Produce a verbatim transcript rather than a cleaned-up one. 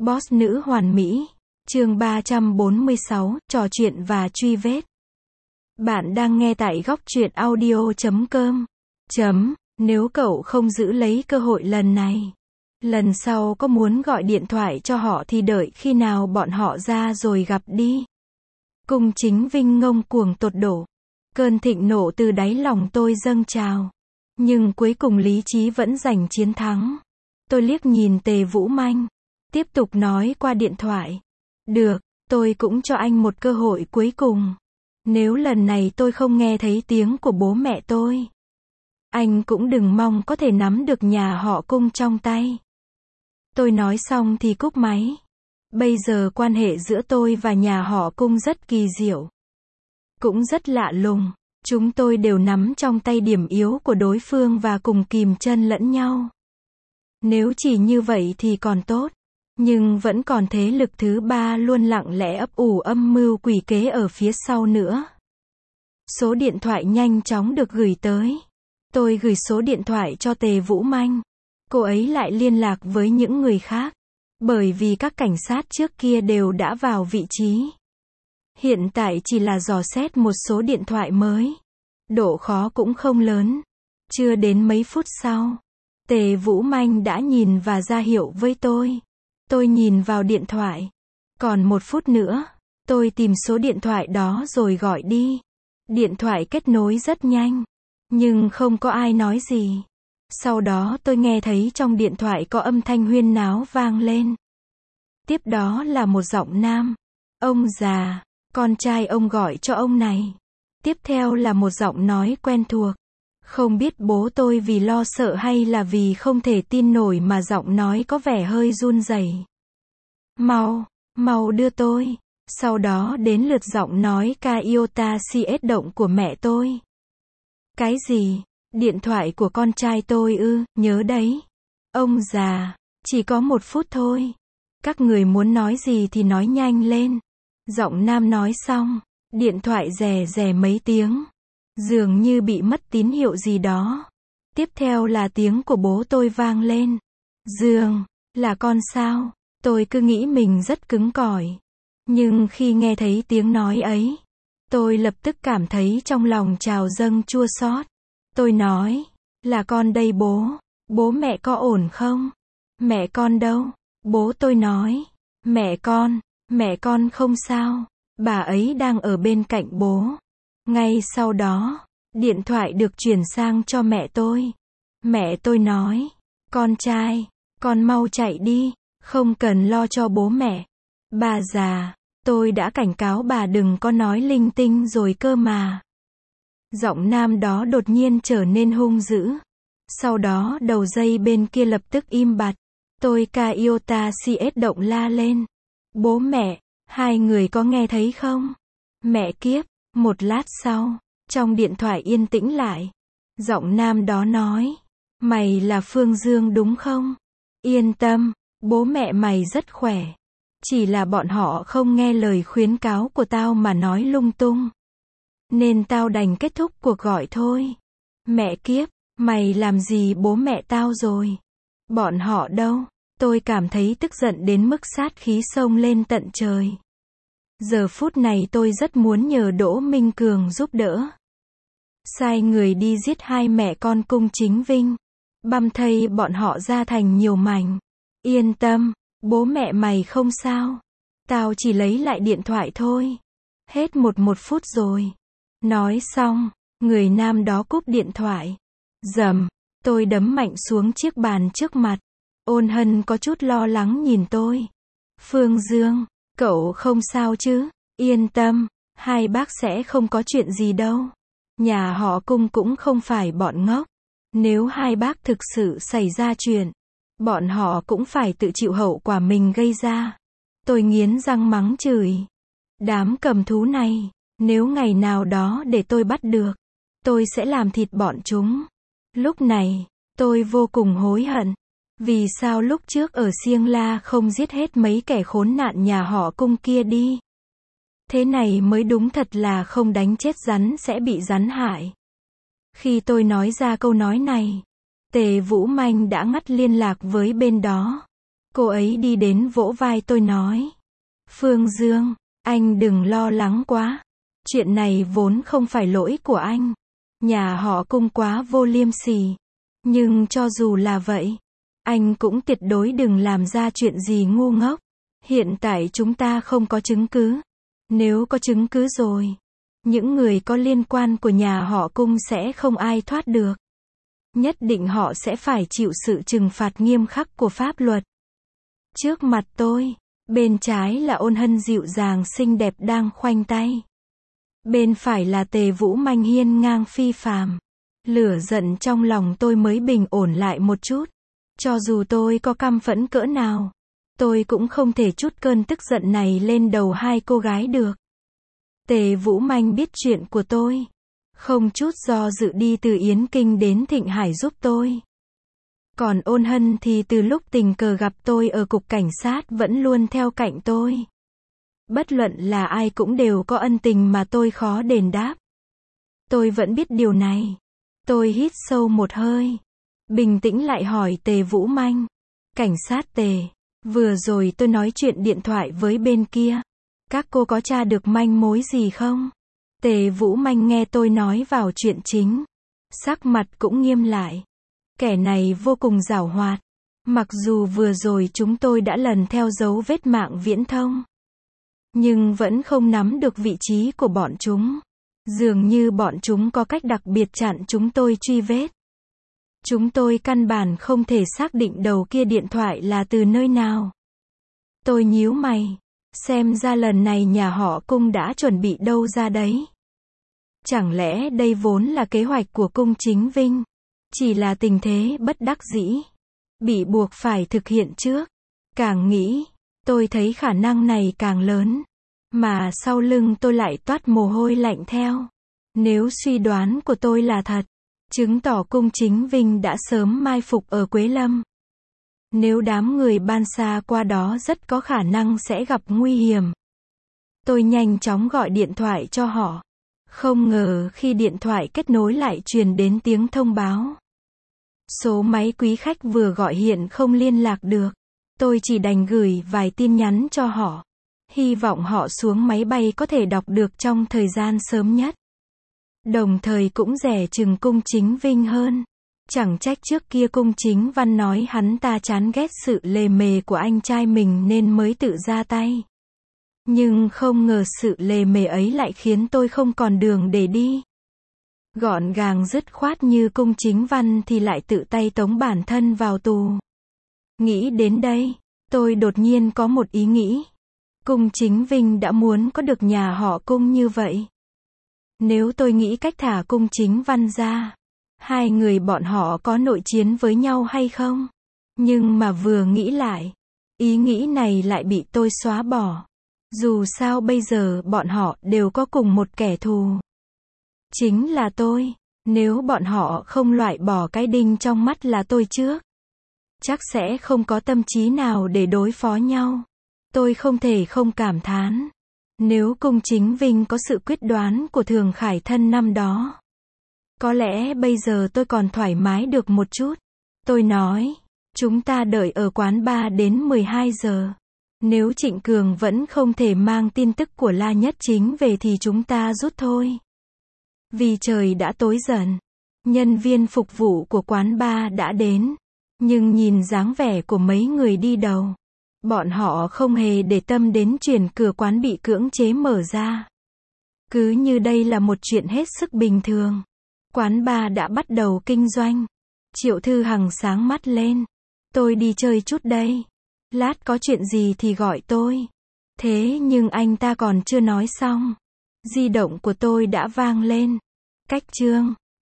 Boss nữ hoàn mỹ. Chương ba trăm bốn mươi sáu, trò chuyện và truy vết. Bạn đang nghe tại góc truyện audio chấm com. Chấm, nếu cậu không giữ lấy cơ hội lần này, lần sau có muốn gọi điện thoại cho họ thì đợi khi nào bọn họ ra rồi gặp đi. Cung Chính Vinh ngông cuồng tột đổ. Cơn thịnh nộ từ đáy lòng tôi dâng trào. Nhưng cuối cùng lý trí vẫn giành chiến thắng. Tôi liếc nhìn Tề Vũ Manh. Tiếp tục nói qua điện thoại. Được, tôi cũng cho anh một cơ hội cuối cùng. Nếu lần này tôi không nghe thấy tiếng của bố mẹ tôi, anh cũng đừng mong có thể nắm được nhà họ Cung trong tay. Tôi nói xong thì cúp máy. Bây giờ quan hệ giữa tôi và nhà họ Cung rất kỳ diệu. Cũng rất lạ lùng. Chúng tôi đều nắm trong tay điểm yếu của đối phương và cùng kìm chân lẫn nhau. Nếu chỉ như vậy thì còn tốt. Nhưng vẫn còn thế lực thứ ba luôn lặng lẽ ấp ủ âm mưu quỷ kế ở phía sau nữa. Số điện thoại nhanh chóng được gửi tới. Tôi gửi số điện thoại cho Tề Vũ Manh. Cô ấy lại liên lạc với những người khác. Bởi vì các cảnh sát trước kia đều đã vào vị trí. Hiện tại chỉ là dò xét một số điện thoại mới. Độ khó cũng không lớn. Chưa đến mấy phút sau, Tề Vũ Manh đã nhìn và ra hiệu với tôi. Tôi nhìn vào điện thoại. Còn một phút nữa, tôi tìm số điện thoại đó rồi gọi đi. Điện thoại kết nối rất nhanh, nhưng không có ai nói gì. Sau đó tôi nghe thấy trong điện thoại có âm thanh huyên náo vang lên. Tiếp đó là một giọng nam. Ông già, con trai ông gọi cho ông này. Tiếp theo là một giọng nói quen thuộc. Không biết bố tôi vì lo sợ hay là vì không thể tin nổi mà giọng nói có vẻ hơi run rẩy. Mau, mau đưa tôi. Sau đó đến lượt giọng nói Kaiota xê ét động của mẹ tôi. Cái gì? Điện thoại của con trai tôi ư, nhớ đấy. Ông già, chỉ có một phút thôi. Các người muốn nói gì thì nói nhanh lên. Giọng nam nói xong, điện thoại rè rè mấy tiếng. Dường như bị mất tín hiệu gì đó. Tiếp theo là tiếng của bố tôi vang lên. Dương, là con sao? Tôi cứ nghĩ mình rất cứng cỏi. Nhưng khi nghe thấy tiếng nói ấy, tôi lập tức cảm thấy trong lòng trào dâng chua xót. Tôi nói, là con đây bố. Bố mẹ có ổn không? Mẹ con đâu? Bố tôi nói, mẹ con, mẹ con không sao. Bà ấy đang ở bên cạnh bố. Ngay sau đó, điện thoại được chuyển sang cho mẹ tôi. Mẹ tôi nói, con trai, con mau chạy đi, không cần lo cho bố mẹ. Bà già, tôi đã cảnh cáo bà đừng có nói linh tinh rồi cơ mà. Giọng nam đó đột nhiên trở nên hung dữ. Sau đó đầu dây bên kia lập tức im bặt. Tôi Kaiota xê ét động la lên. Bố mẹ, hai người có nghe thấy không? Mẹ kiếp. Một lát sau, trong điện thoại yên tĩnh lại. Giọng nam đó nói, mày là Phương Dương đúng không? Yên tâm, bố mẹ mày rất khỏe. Chỉ là bọn họ không nghe lời khuyến cáo của tao mà nói lung tung. Nên tao đành kết thúc cuộc gọi thôi. Mẹ kiếp, mày làm gì bố mẹ tao rồi? Bọn họ đâu? Tôi cảm thấy tức giận đến mức sát khí xông lên tận trời. Giờ phút này tôi rất muốn nhờ Đỗ Minh Cường giúp đỡ. Sai người đi giết hai mẹ con Cung Chính Vinh. Băm thây bọn họ ra thành nhiều mảnh. Yên tâm, bố mẹ mày không sao. Tao chỉ lấy lại điện thoại thôi. Hết một một phút rồi. Nói xong, người nam đó cúp điện thoại. Dầm, tôi đấm mạnh xuống chiếc bàn trước mặt. Ôn Hân có chút lo lắng nhìn tôi. Phương Dương, cậu không sao chứ? Yên tâm, hai bác sẽ không có chuyện gì đâu. Nhà họ Cung cũng không phải bọn ngốc. Nếu hai bác thực sự xảy ra chuyện, bọn họ cũng phải tự chịu hậu quả mình gây ra. Tôi nghiến răng mắng chửi. Đám cầm thú này, nếu ngày nào đó để tôi bắt được, tôi sẽ làm thịt bọn chúng. Lúc này, tôi vô cùng hối hận. Vì sao lúc trước ở Siêng La không giết hết mấy kẻ khốn nạn nhà họ Cung kia đi? Thế này mới đúng thật là không đánh chết rắn sẽ bị rắn hại. Khi tôi nói ra câu nói này, Tề Vũ Manh đã ngắt liên lạc với bên đó. Cô ấy đi đến vỗ vai tôi nói. Phương Dương, anh đừng lo lắng quá. Chuyện này vốn không phải lỗi của anh. Nhà họ Cung quá vô liêm sỉ. Nhưng cho dù là vậy, anh cũng tuyệt đối đừng làm ra chuyện gì ngu ngốc. Hiện tại chúng ta không có chứng cứ. Nếu có chứng cứ rồi, những người có liên quan của nhà họ Cung sẽ không ai thoát được. Nhất định họ sẽ phải chịu sự trừng phạt nghiêm khắc của pháp luật. Trước mặt tôi, bên trái là Ôn Hân dịu dàng xinh đẹp đang khoanh tay. Bên phải là Tề Vũ Manh hiên ngang phi phàm. Lửa giận trong lòng tôi mới bình ổn lại một chút. Cho dù tôi có căm phẫn cỡ nào, tôi cũng không thể trút cơn tức giận này lên đầu hai cô gái được. Tề Vũ Manh biết chuyện của tôi, không chút do dự đi từ Yến Kinh đến Thịnh Hải giúp tôi. Còn Ôn Hân thì từ lúc tình cờ gặp tôi ở cục cảnh sát vẫn luôn theo cạnh tôi. Bất luận là ai cũng đều có ân tình mà tôi khó đền đáp. Tôi vẫn biết điều này. Tôi hít sâu một hơi, bình tĩnh lại hỏi Tề Vũ Manh. Cảnh sát Tề, vừa rồi tôi nói chuyện điện thoại với bên kia. Các cô có tra được manh mối gì không? Tề Vũ Manh nghe tôi nói vào chuyện chính. Sắc mặt cũng nghiêm lại. Kẻ này vô cùng giảo hoạt. Mặc dù vừa rồi chúng tôi đã lần theo dấu vết mạng viễn thông, nhưng vẫn không nắm được vị trí của bọn chúng. Dường như bọn chúng có cách đặc biệt chặn chúng tôi truy vết. Chúng tôi căn bản không thể xác định đầu kia điện thoại là từ nơi nào. Tôi nhíu mày. Xem ra lần này nhà họ Cung đã chuẩn bị đâu ra đấy. Chẳng lẽ đây vốn là kế hoạch của Cung Chính Vinh? Chỉ là tình thế bất đắc dĩ, bị buộc phải thực hiện trước. Càng nghĩ, tôi thấy khả năng này càng lớn. Mà sau lưng tôi lại toát mồ hôi lạnh theo. Nếu suy đoán của tôi là thật, chứng tỏ Cung Chính Vinh đã sớm mai phục ở Quế Lâm. Nếu đám người Ban Sa qua đó rất có khả năng sẽ gặp nguy hiểm. Tôi nhanh chóng gọi điện thoại cho họ. Không ngờ khi điện thoại kết nối lại truyền đến tiếng thông báo. Số máy quý khách vừa gọi hiện không liên lạc được. Tôi chỉ đành gửi vài tin nhắn cho họ. Hy vọng họ xuống máy bay có thể đọc được trong thời gian sớm nhất. Đồng thời cũng dè chừng Cung Chính Vinh hơn. Chẳng trách trước kia Cung Chính Văn nói hắn ta chán ghét sự lề mề của anh trai mình nên mới tự ra tay. Nhưng không ngờ sự lề mề ấy lại khiến tôi không còn đường để đi. Gọn gàng dứt khoát như Cung Chính Văn thì lại tự tay tống bản thân vào tù. Nghĩ đến đây, tôi đột nhiên có một ý nghĩ. Cung Chính Vinh đã muốn có được nhà họ Cung như vậy. Nếu tôi nghĩ cách thả Cung Chính Văn ra, hai người bọn họ có nội chiến với nhau hay không? Nhưng mà vừa nghĩ lại, ý nghĩ này lại bị tôi xóa bỏ. Dù sao bây giờ bọn họ đều có cùng một kẻ thù. Chính là tôi. Nếu bọn họ không loại bỏ cái đinh trong mắt là tôi trước, chắc sẽ không có tâm trí nào để đối phó nhau. Tôi không thể không cảm thán. Nếu Cung Chính Vinh có sự quyết đoán của Thường Khải Thân năm đó, có lẽ bây giờ tôi còn thoải mái được một chút. Tôi nói, chúng ta đợi ở quán bar đến mười hai giờ. Nếu Trịnh Cường vẫn không thể mang tin tức của La Nhất Chính về thì chúng ta rút thôi. Vì trời đã tối dần, nhân viên phục vụ của quán bar đã đến. Nhưng nhìn dáng vẻ của mấy người đi đầu, bọn họ không hề để tâm đến chuyện cửa quán bị cưỡng chế mở ra. Cứ như đây là một chuyện hết sức bình thường. Quán bar đã bắt đầu kinh doanh. Triệu Thư Hằng sáng mắt lên. Tôi đi chơi chút đây. Lát có chuyện gì thì gọi tôi. Thế nhưng anh ta còn chưa nói xong. Di động của tôi đã vang lên. Cách chương.